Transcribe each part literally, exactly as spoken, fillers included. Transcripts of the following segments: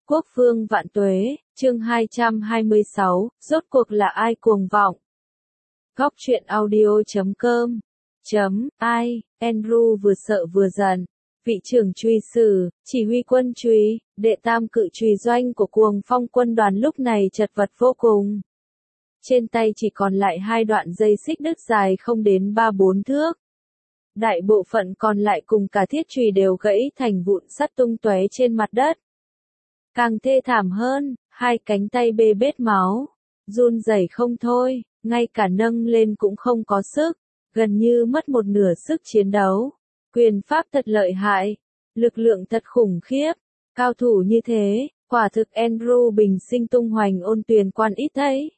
Quốc vương vạn tuế, chương hai trăm hai mươi sáu, rốt cuộc là ai cuồng vọng? Góc truyện audio chấm com chấm ai, Andrew vừa sợ vừa giận. Vị trưởng truy sử, chỉ huy quân truy, đệ tam cự truy doanh của cuồng phong quân đoàn lúc này chật vật vô cùng. Trên tay chỉ còn lại hai đoạn dây xích đứt dài không đến ba bốn thước. Đại bộ phận còn lại cùng cả thiết chùy đều gãy thành vụn sắt tung tóe trên mặt đất. Càng thê thảm hơn, hai cánh tay bê bết máu, run rẩy không thôi, ngay cả nâng lên cũng không có sức, gần như mất một nửa sức chiến đấu. Quyền pháp thật lợi hại, lực lượng thật khủng khiếp, cao thủ như thế, quả thực Andrew bình sinh tung hoành ôn tuyền quan ít thấy.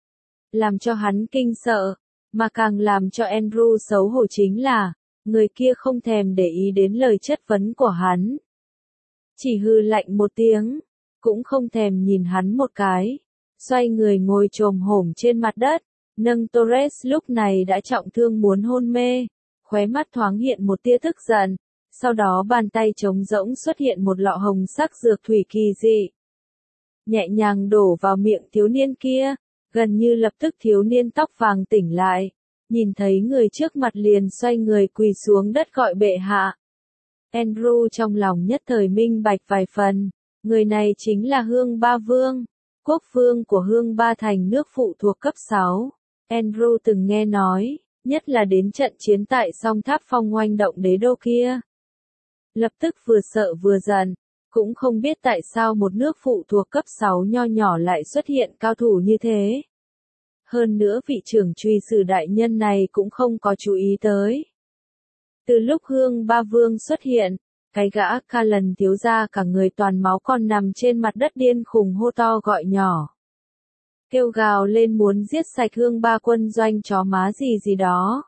Làm cho hắn kinh sợ, mà càng làm cho Andrew xấu hổ chính là, người kia không thèm để ý đến lời chất vấn của hắn. Chỉ hừ lạnh một tiếng, cũng không thèm nhìn hắn một cái, xoay người ngồi chồm hổm trên mặt đất, nâng Torres lúc này đã trọng thương muốn hôn mê, khóe mắt thoáng hiện một tia tức giận, sau đó bàn tay trống rỗng xuất hiện một lọ hồng sắc dược thủy kỳ dị. Nhẹ nhàng đổ vào miệng thiếu niên kia, gần như lập tức thiếu niên tóc vàng tỉnh lại, nhìn thấy người trước mặt liền xoay người quỳ xuống đất gọi bệ hạ. Andrew trong lòng nhất thời minh bạch vài phần, người này chính là Hương Ba Vương, quốc vương của Hương Ba thành nước phụ thuộc cấp sáu. Andrew từng nghe nói, nhất là đến trận chiến tại song tháp phong oanh động đế đô kia. Lập tức vừa sợ vừa giận, cũng không biết tại sao một nước phụ thuộc cấp sáu nho nhỏ lại xuất hiện cao thủ như thế. Hơn nữa vị trưởng truy sử đại nhân này cũng không có chú ý tới. Từ lúc Hương Ba Vương xuất hiện, cái gã ca lần thiếu gia cả người toàn máu còn nằm trên mặt đất điên khùng hô to gọi nhỏ. Kêu gào lên muốn giết sạch Hương Ba quân doanh chó má gì gì đó.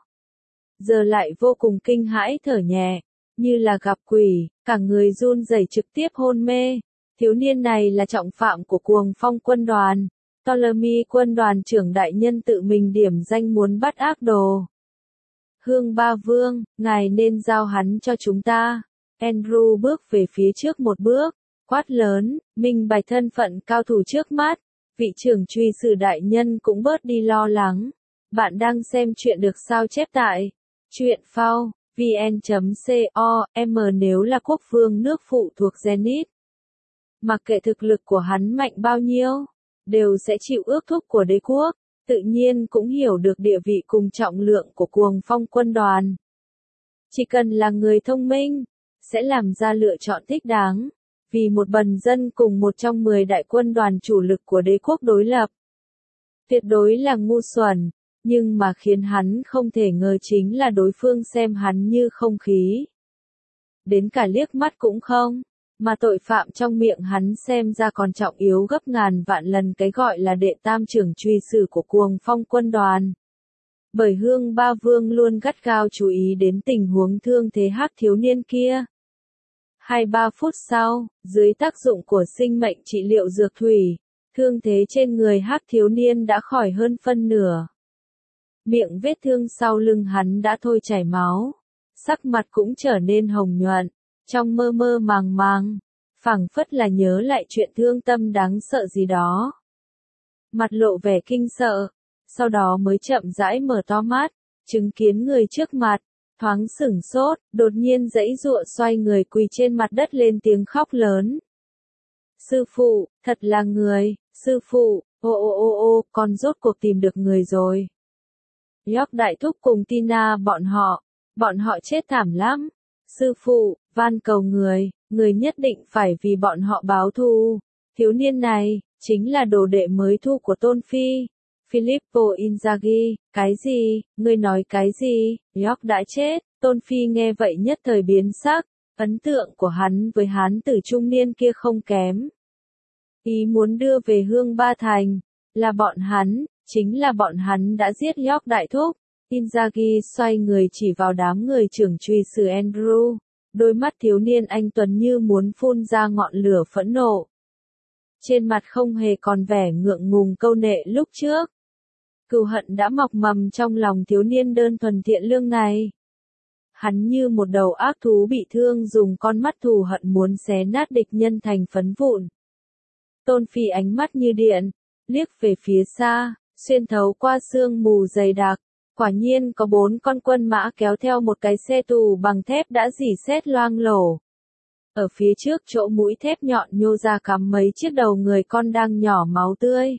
Giờ lại vô cùng kinh hãi thở nhẹ, như là gặp quỷ, cả người run rẩy trực tiếp hôn mê. Thiếu niên này là trọng phạm của cuồng phong quân đoàn. Ptolemy quân đoàn trưởng đại nhân tự mình điểm danh muốn bắt ác đồ. Hương Ba Vương, ngài nên giao hắn cho chúng ta. Andrew bước về phía trước một bước, quát lớn, minh bạch thân phận cao thủ trước mắt. Vị trưởng truy sử đại nhân cũng bớt đi lo lắng. Bạn đang xem chuyện được sao chép tại truyện phao vn chấm com nếu là quốc vương nước phụ thuộc Zenith. Mặc kệ thực lực của hắn mạnh bao nhiêu, đều sẽ chịu ước thúc của đế quốc, tự nhiên cũng hiểu được địa vị cùng trọng lượng của cuồng phong quân đoàn. Chỉ cần là người thông minh, sẽ làm ra lựa chọn thích đáng, vì một bần dân cùng một trong mười đại quân đoàn chủ lực của đế quốc đối lập. Tuyệt đối là ngu xuẩn, nhưng mà khiến hắn không thể ngờ chính là đối phương xem hắn như không khí. Đến cả liếc mắt cũng không. Mà tội phạm trong miệng hắn xem ra còn trọng yếu gấp ngàn vạn lần cái gọi là đệ tam trưởng truy sử của cuồng phong quân đoàn. Bởi Hương Ba Vương luôn gắt gao chú ý đến tình huống thương thế hắc thiếu niên kia. Hai ba phút sau, dưới tác dụng của sinh mệnh trị liệu dược thủy, thương thế trên người hắc thiếu niên đã khỏi hơn phân nửa. Miệng vết thương sau lưng hắn đã thôi chảy máu, sắc mặt cũng trở nên hồng nhuận. Trong mơ mơ màng màng, phảng phất là nhớ lại chuyện thương tâm đáng sợ gì đó. Mặt lộ vẻ kinh sợ, sau đó mới chậm rãi mở to mắt, chứng kiến người trước mặt, thoáng sửng sốt, đột nhiên giãy giụa xoay người quỳ trên mặt đất lên tiếng khóc lớn. Sư phụ, thật là người, sư phụ, ô ô ô ô, con rốt cuộc tìm được người rồi. York đại thúc cùng Tina bọn họ, bọn họ chết thảm lắm. Sư phụ, van cầu người, người nhất định phải vì bọn họ báo thù. Thiếu niên này, chính là đồ đệ mới thu của Tôn Phi. Filippo Inzaghi, cái gì, ngươi nói cái gì, York đã chết. Tôn Phi nghe vậy nhất thời biến sắc, ấn tượng của hắn với hán tử trung niên kia không kém. Ý muốn đưa về Hương Ba thành, là bọn hắn, chính là bọn hắn đã giết York đại thúc. Inzaghi xoay người chỉ vào đám người trưởng truy sử Andrew, đôi mắt thiếu niên anh tuấn như muốn phun ra ngọn lửa phẫn nộ. Trên mặt không hề còn vẻ ngượng ngùng câu nệ lúc trước. Cừu hận đã mọc mầm trong lòng thiếu niên đơn thuần thiện lương này. Hắn như một đầu ác thú bị thương dùng con mắt thù hận muốn xé nát địch nhân thành phấn vụn. Tôn Phi ánh mắt như điện, liếc về phía xa, xuyên thấu qua sương mù dày đặc. Quả nhiên có bốn con quân mã kéo theo một cái xe tù bằng thép đã rỉ sét loang lổ. Ở phía trước chỗ mũi thép nhọn nhô ra cắm mấy chiếc đầu người con đang nhỏ máu tươi.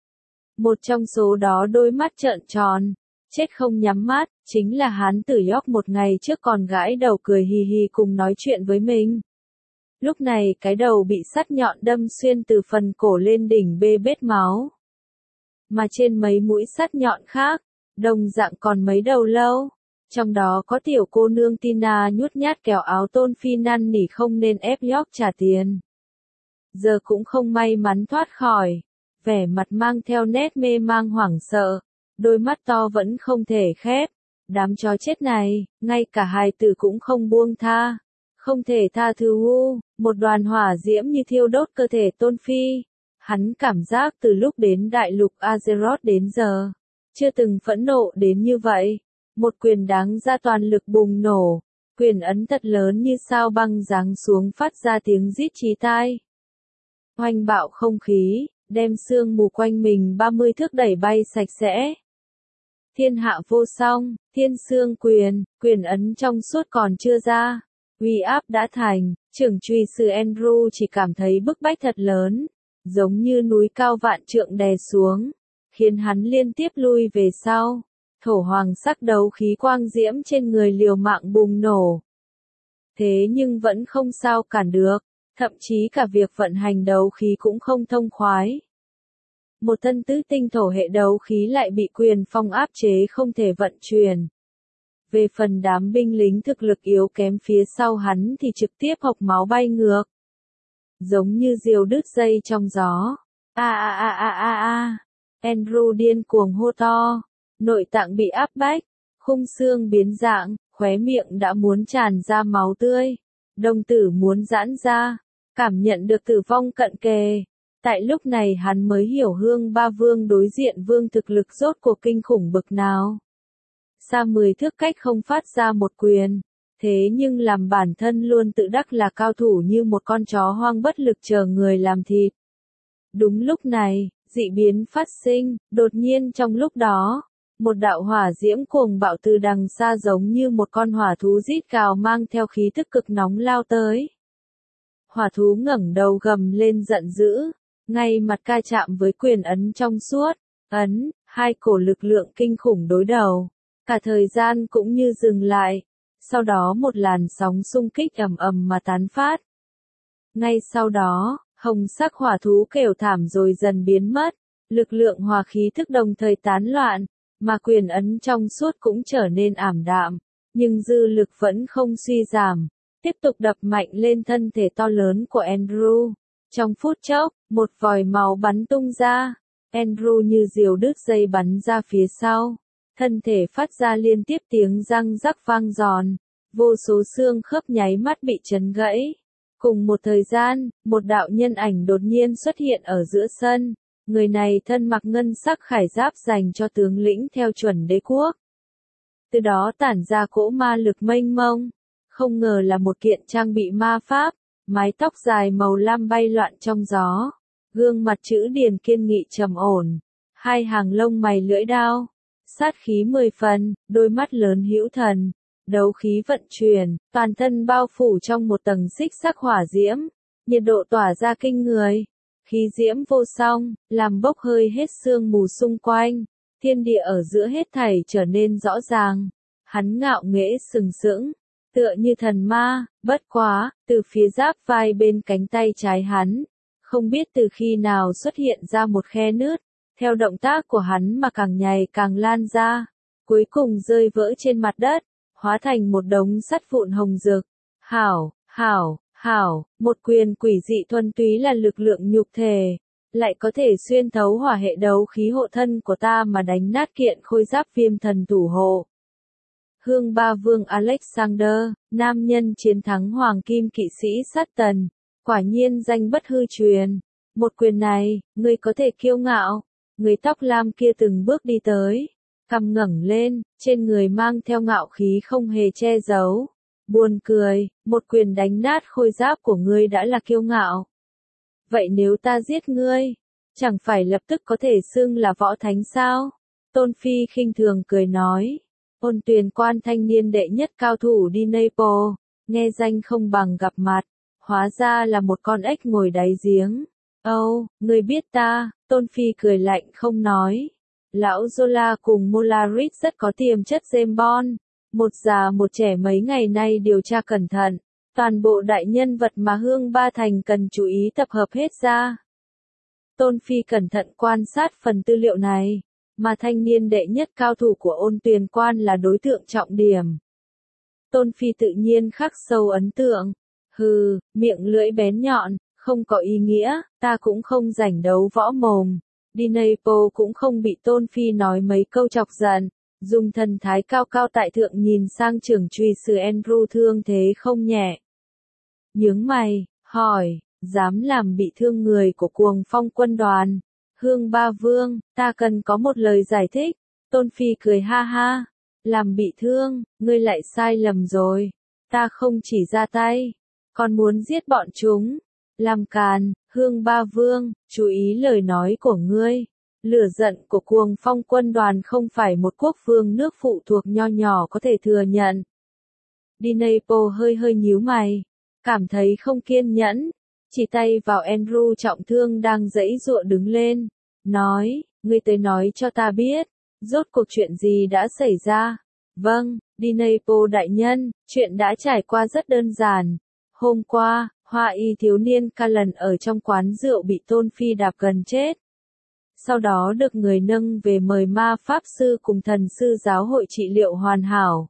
Một trong số đó đôi mắt trợn tròn, chết không nhắm mắt, chính là hán tử York một ngày trước còn gãi đầu cười hì hì cùng nói chuyện với mình. Lúc này cái đầu bị sắt nhọn đâm xuyên từ phần cổ lên đỉnh bê bết máu. Mà trên mấy mũi sắt nhọn khác, đồng dạng còn mấy đầu lâu. Trong đó có tiểu cô nương Tina nhút nhát kéo áo Tôn Phi năn nỉ không nên ép York trả tiền. Giờ cũng không may mắn thoát khỏi. Vẻ mặt mang theo nét mê mang hoảng sợ. Đôi mắt to vẫn không thể khép. Đám chó chết này, ngay cả hài tử cũng không buông tha. Không thể tha thứ u, một đoàn hỏa diễm như thiêu đốt cơ thể Tôn Phi. Hắn cảm giác từ lúc đến đại lục Azeroth đến giờ, chưa từng phẫn nộ đến như vậy. Một quyền đáng ra toàn lực bùng nổ, quyền ấn thật lớn như sao băng giáng xuống phát ra tiếng rít chí tai. Hoành bạo không khí, đem sương mù quanh mình ba mươi thước đẩy bay sạch sẽ. Thiên hạ vô song, thiên sương quyền, quyền ấn trong suốt còn chưa ra. Uy áp đã thành, trưởng truy sư Andrew chỉ cảm thấy bức bách thật lớn, giống như núi cao vạn trượng đè xuống, khiến hắn liên tiếp lui về sau. Thổ hoàng sắc đấu khí quang diễm trên người liều mạng bùng nổ. Thế nhưng vẫn không sao cản được, thậm chí cả việc vận hành đấu khí cũng không thông khoái. Một thân tứ tinh thổ hệ đấu khí lại bị quyền phong áp chế không thể vận chuyển. Về phần đám binh lính thực lực yếu kém phía sau hắn thì trực tiếp hộc máu bay ngược. Giống như diều đứt dây trong gió. A a a a a a. Andrew điên cuồng hô to. Nội tạng bị áp bách. Khung xương biến dạng, khóe miệng đã muốn tràn ra máu tươi. Đồng tử muốn giãn ra. Cảm nhận được tử vong cận kề. Tại lúc này hắn mới hiểu Hương Ba Vương đối diện vương thực lực rốt cuộc kinh khủng bực nào. Xa mười thước cách không phát ra một quyền, thế nhưng làm bản thân luôn tự đắc là cao thủ như một con chó hoang bất lực chờ người làm thịt. Đúng lúc này, dị biến phát sinh, đột nhiên trong lúc đó, một đạo hỏa diễm cuồng bạo từ đằng xa giống như một con hỏa thú rít gào mang theo khí tức cực nóng lao tới. Hỏa thú ngẩng đầu gầm lên giận dữ, ngay mặt ca chạm với quyền ấn trong suốt, ấn, hai cổ lực lượng kinh khủng đối đầu. Cả thời gian cũng như dừng lại, sau đó một làn sóng xung kích ầm ầm mà tán phát. Ngay sau đó, hồng sắc hỏa thú kêu thảm rồi dần biến mất, lực lượng hỏa khí thức đồng thời tán loạn, mà quyền ấn trong suốt cũng trở nên ảm đạm, nhưng dư lực vẫn không suy giảm, tiếp tục đập mạnh lên thân thể to lớn của Andrew. Trong phút chốc, một vòi máu bắn tung ra, Andrew như diều đứt dây bắn ra phía sau. Thân thể phát ra liên tiếp tiếng răng rắc vang giòn, vô số xương khớp nháy mắt bị chấn gãy. Cùng một thời gian, một đạo nhân ảnh đột nhiên xuất hiện ở giữa sân, người này thân mặc ngân sắc khải giáp dành cho tướng lĩnh theo chuẩn đế quốc. Từ đó tản ra cỗ ma lực mênh mông, không ngờ là một kiện trang bị ma pháp, mái tóc dài màu lam bay loạn trong gió, gương mặt chữ điền kiên nghị trầm ổn, hai hàng lông mày lưỡi đao. Sát khí mười phần, đôi mắt lớn hữu thần, đấu khí vận chuyển, toàn thân bao phủ trong một tầng xích sắc hỏa diễm, nhiệt độ tỏa ra kinh người, khí diễm vô song, làm bốc hơi hết sương mù xung quanh, thiên địa ở giữa hết thảy trở nên rõ ràng. Hắn ngạo nghễ sừng sững, tựa như thần ma, bất quá, từ phía giáp vai bên cánh tay trái hắn, không biết từ khi nào xuất hiện ra một khe nứt. Theo động tác của hắn mà càng nhảy càng lan ra, cuối cùng rơi vỡ trên mặt đất, hóa thành một đống sắt vụn hồng rực. Hảo, hảo, hảo, một quyền quỷ dị thuần túy là lực lượng nhục thể, lại có thể xuyên thấu hỏa hệ đấu khí hộ thân của ta mà đánh nát kiện khôi giáp viêm thần thủ hộ. Hương Ba Vương Alexander, nam nhân chiến thắng hoàng kim kỵ sĩ sát tần, quả nhiên danh bất hư truyền. Một quyền này, ngươi có thể kiêu ngạo. Người tóc lam kia từng bước đi tới, cằm ngẩng lên, trên người mang theo ngạo khí không hề che giấu. Buồn cười, một quyền đánh nát khôi giáp của ngươi đã là kiêu ngạo. Vậy nếu ta giết ngươi, chẳng phải lập tức có thể xưng là võ thánh sao? Tôn Phi khinh thường cười nói. Ôn Tuyền Quan thanh niên đệ nhất cao thủ đi Naples, nghe danh không bằng gặp mặt, hóa ra là một con ếch ngồi đáy giếng. Âu, oh, ngươi biết ta, Tôn Phi cười lạnh không nói. Lão Zola cùng Molarit rất có tiềm chất James Bond, một già một trẻ mấy ngày nay điều tra cẩn thận, toàn bộ đại nhân vật mà Hương Ba Thành cần chú ý tập hợp hết ra. Tôn Phi cẩn thận quan sát phần tư liệu này, mà thanh niên đệ nhất cao thủ của Ôn Tuyền Quan là đối tượng trọng điểm. Tôn Phi tự nhiên khắc sâu ấn tượng. Hừ, miệng lưỡi bén nhọn, không có ý nghĩa, ta cũng không rảnh đấu võ mồm. Đi Naples cũng không bị Tôn Phi nói mấy câu chọc giận, dùng thần thái cao cao tại thượng nhìn sang trưởng truy sử Andrew thương thế không nhẹ. Nhướng mày, hỏi, dám làm bị thương người của Cuồng Phong quân đoàn. Hương Ba Vương, ta cần có một lời giải thích. Tôn Phi cười ha ha, làm bị thương, ngươi lại sai lầm rồi. Ta không chỉ ra tay, còn muốn giết bọn chúng. Làm càn, Hương Ba Vương, chú ý lời nói của ngươi. Lửa giận của Cuồng Phong quân đoàn không phải một quốc vương nước phụ thuộc nho nhỏ có thể thừa nhận. Đi Naples hơi hơi nhíu mày, cảm thấy không kiên nhẫn, chỉ tay vào Andrew trọng thương đang giãy giụa đứng lên, nói, ngươi tới nói cho ta biết, rốt cuộc chuyện gì đã xảy ra. Vâng, đi Naples đại nhân, chuyện đã trải qua rất đơn giản. Hôm qua, Hoa y thiếu niên Callan ở trong quán rượu bị Tôn Phi đạp gần chết. Sau đó được người nâng về mời ma pháp sư cùng thần sư giáo hội trị liệu hoàn hảo.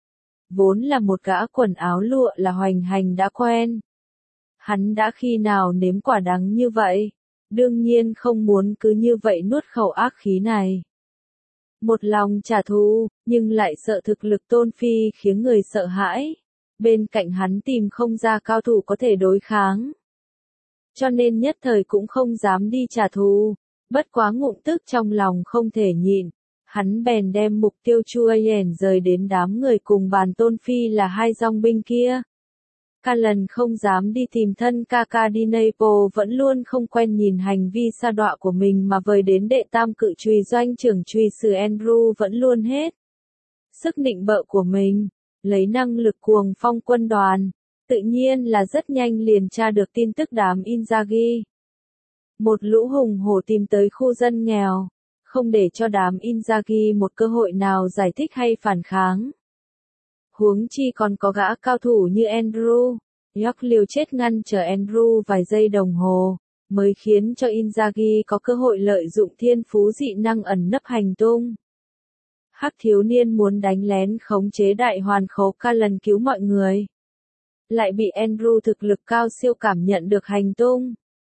Vốn là một gã quần áo lụa là hoành hành đã quen. Hắn đã khi nào nếm quả đắng như vậy, đương nhiên không muốn cứ như vậy nuốt khẩu ác khí này. Một lòng trả thù, nhưng lại sợ thực lực Tôn Phi khiến người sợ hãi. Bên cạnh hắn tìm không ra cao thủ có thể đối kháng. Cho nên nhất thời cũng không dám đi trả thù, bất quá ngụm tức trong lòng không thể nhịn. Hắn bèn đem mục tiêu chua yển rời đến đám người cùng bàn Tôn Phi là hai dòng binh kia. Callan không dám đi tìm thân ca ca đi Naples vẫn luôn không quen nhìn hành vi sa đọa của mình mà vời đến đệ tam cự chùy doanh trưởng chùy sử Andrew vẫn luôn hết. Sức nịnh bợ của mình, lấy năng lực Cuồng Phong quân đoàn, tự nhiên là rất nhanh liền tra được tin tức đám Inzaghi. Một lũ hùng hổ tìm tới khu dân nghèo, không để cho đám Inzaghi một cơ hội nào giải thích hay phản kháng. Huống chi còn có gã cao thủ như Andrew, York liều chết ngăn chờ Andrew vài giây đồng hồ, mới khiến cho Inzaghi có cơ hội lợi dụng thiên phú dị năng ẩn nấp hành tung. Hắc thiếu niên muốn đánh lén khống chế đại hoàn khố Callan cứu mọi người. Lại bị Andrew thực lực cao siêu cảm nhận được hành tung.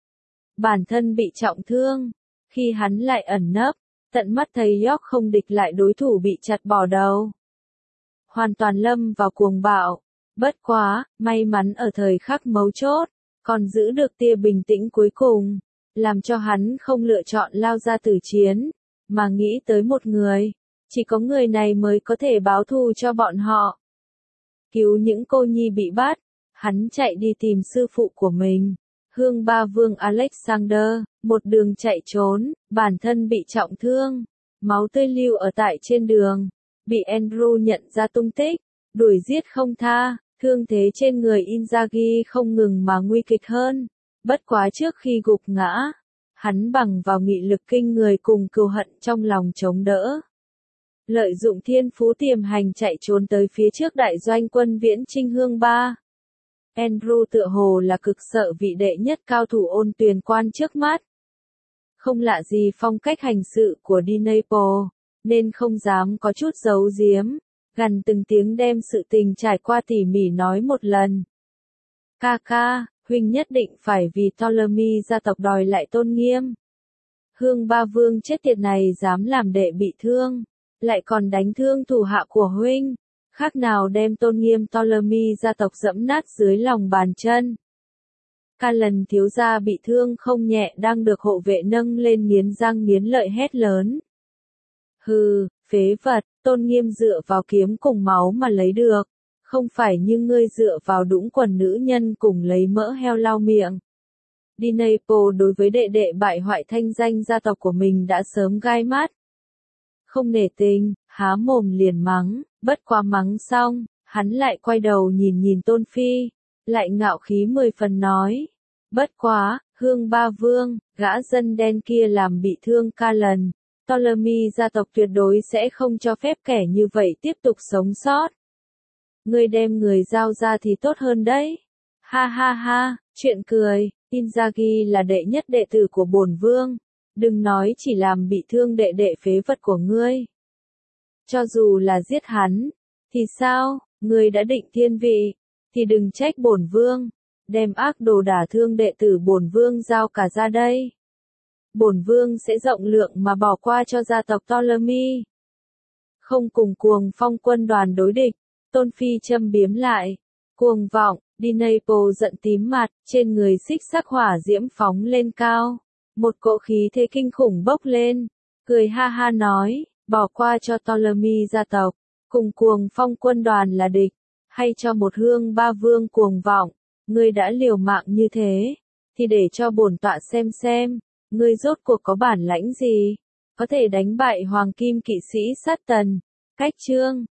Bản thân bị trọng thương, khi hắn lại ẩn nấp, tận mắt thấy York không địch lại đối thủ bị chặt bỏ đầu. Hoàn toàn lâm vào cuồng bạo, bất quá, may mắn ở thời khắc mấu chốt, còn giữ được tia bình tĩnh cuối cùng, làm cho hắn không lựa chọn lao ra tử chiến, mà nghĩ tới một người, chỉ có người này mới có thể báo thù cho bọn họ. Cứu những cô nhi bị bắt, hắn chạy đi tìm sư phụ của mình, Hương Ba Vương Alexander, một đường chạy trốn, bản thân bị trọng thương, máu tươi lưu ở tại trên đường. Bị Andrew nhận ra tung tích, đuổi giết không tha, thương thế trên người Inzaghi không ngừng mà nguy kịch hơn. Bất quá trước khi gục ngã, hắn bằng vào nghị lực kinh người cùng cừu hận trong lòng chống đỡ. Lợi dụng thiên phú tiềm hành chạy trốn tới phía trước đại doanh quân viễn Trinh Hương Ba. Andrew tựa hồ là cực sợ vị đệ nhất cao thủ Ôn Tuyền Quan trước mắt. Không lạ gì phong cách hành sự của đi Naples, nên không dám có chút giấu giếm, gần từng tiếng đem sự tình trải qua tỉ mỉ nói một lần. Ca ca, huynh nhất định phải vì Ptolemy gia tộc đòi lại tôn nghiêm. Hương Ba Vương chết tiệt này dám làm đệ bị thương, lại còn đánh thương thủ hạ của huynh, khác nào đem tôn nghiêm Ptolemy gia tộc dẫm nát dưới lòng bàn chân. Callan thiếu gia bị thương không nhẹ đang được hộ vệ nâng lên nghiến răng nghiến lợi hét lớn. Hừ, phế vật, tôn nghiêm dựa vào kiếm cùng máu mà lấy được, không phải như ngươi dựa vào đũng quần nữ nhân cùng lấy mỡ heo lau miệng. Dinapo đối với đệ đệ bại hoại thanh danh gia tộc của mình đã sớm gai mắt. Không nể tình, há mồm liền mắng, bất quá mắng xong, hắn lại quay đầu nhìn nhìn Tôn Phi, lại ngạo khí mười phần nói. Bất quá, Hương Ba Vương, gã dân đen kia làm bị thương ca lần, Ptolemy gia tộc tuyệt đối sẽ không cho phép kẻ như vậy tiếp tục sống sót. Ngươi đem người giao ra thì tốt hơn đấy. Ha ha ha, chuyện cười, Inzaghi là đệ nhất đệ tử của bổn vương, đừng nói chỉ làm bị thương đệ đệ phế vật của ngươi. Cho dù là giết hắn, thì sao, ngươi đã định thiên vị, thì đừng trách bổn vương, đem ác đồ đả thương đệ tử bổn vương giao cả ra đây. Bổn vương sẽ rộng lượng mà bỏ qua cho gia tộc Ptolemy. Không cùng cuồng phong quân đoàn đối địch, Tôn Phi châm biếm lại. Cuồng vọng, Dinapo giận tím mặt, trên người xích sắc hỏa diễm phóng lên cao. Một cỗ khí thế kinh khủng bốc lên, cười ha ha nói, bỏ qua cho Ptolemy gia tộc, cùng cuồng phong quân đoàn là địch, hay cho một Hương Ba Vương cuồng vọng, ngươi đã liều mạng như thế, thì để cho bổn tọa xem xem, ngươi rốt cuộc có bản lãnh gì, có thể đánh bại Hoàng Kim Kỵ sĩ Sát Tần. Cách chương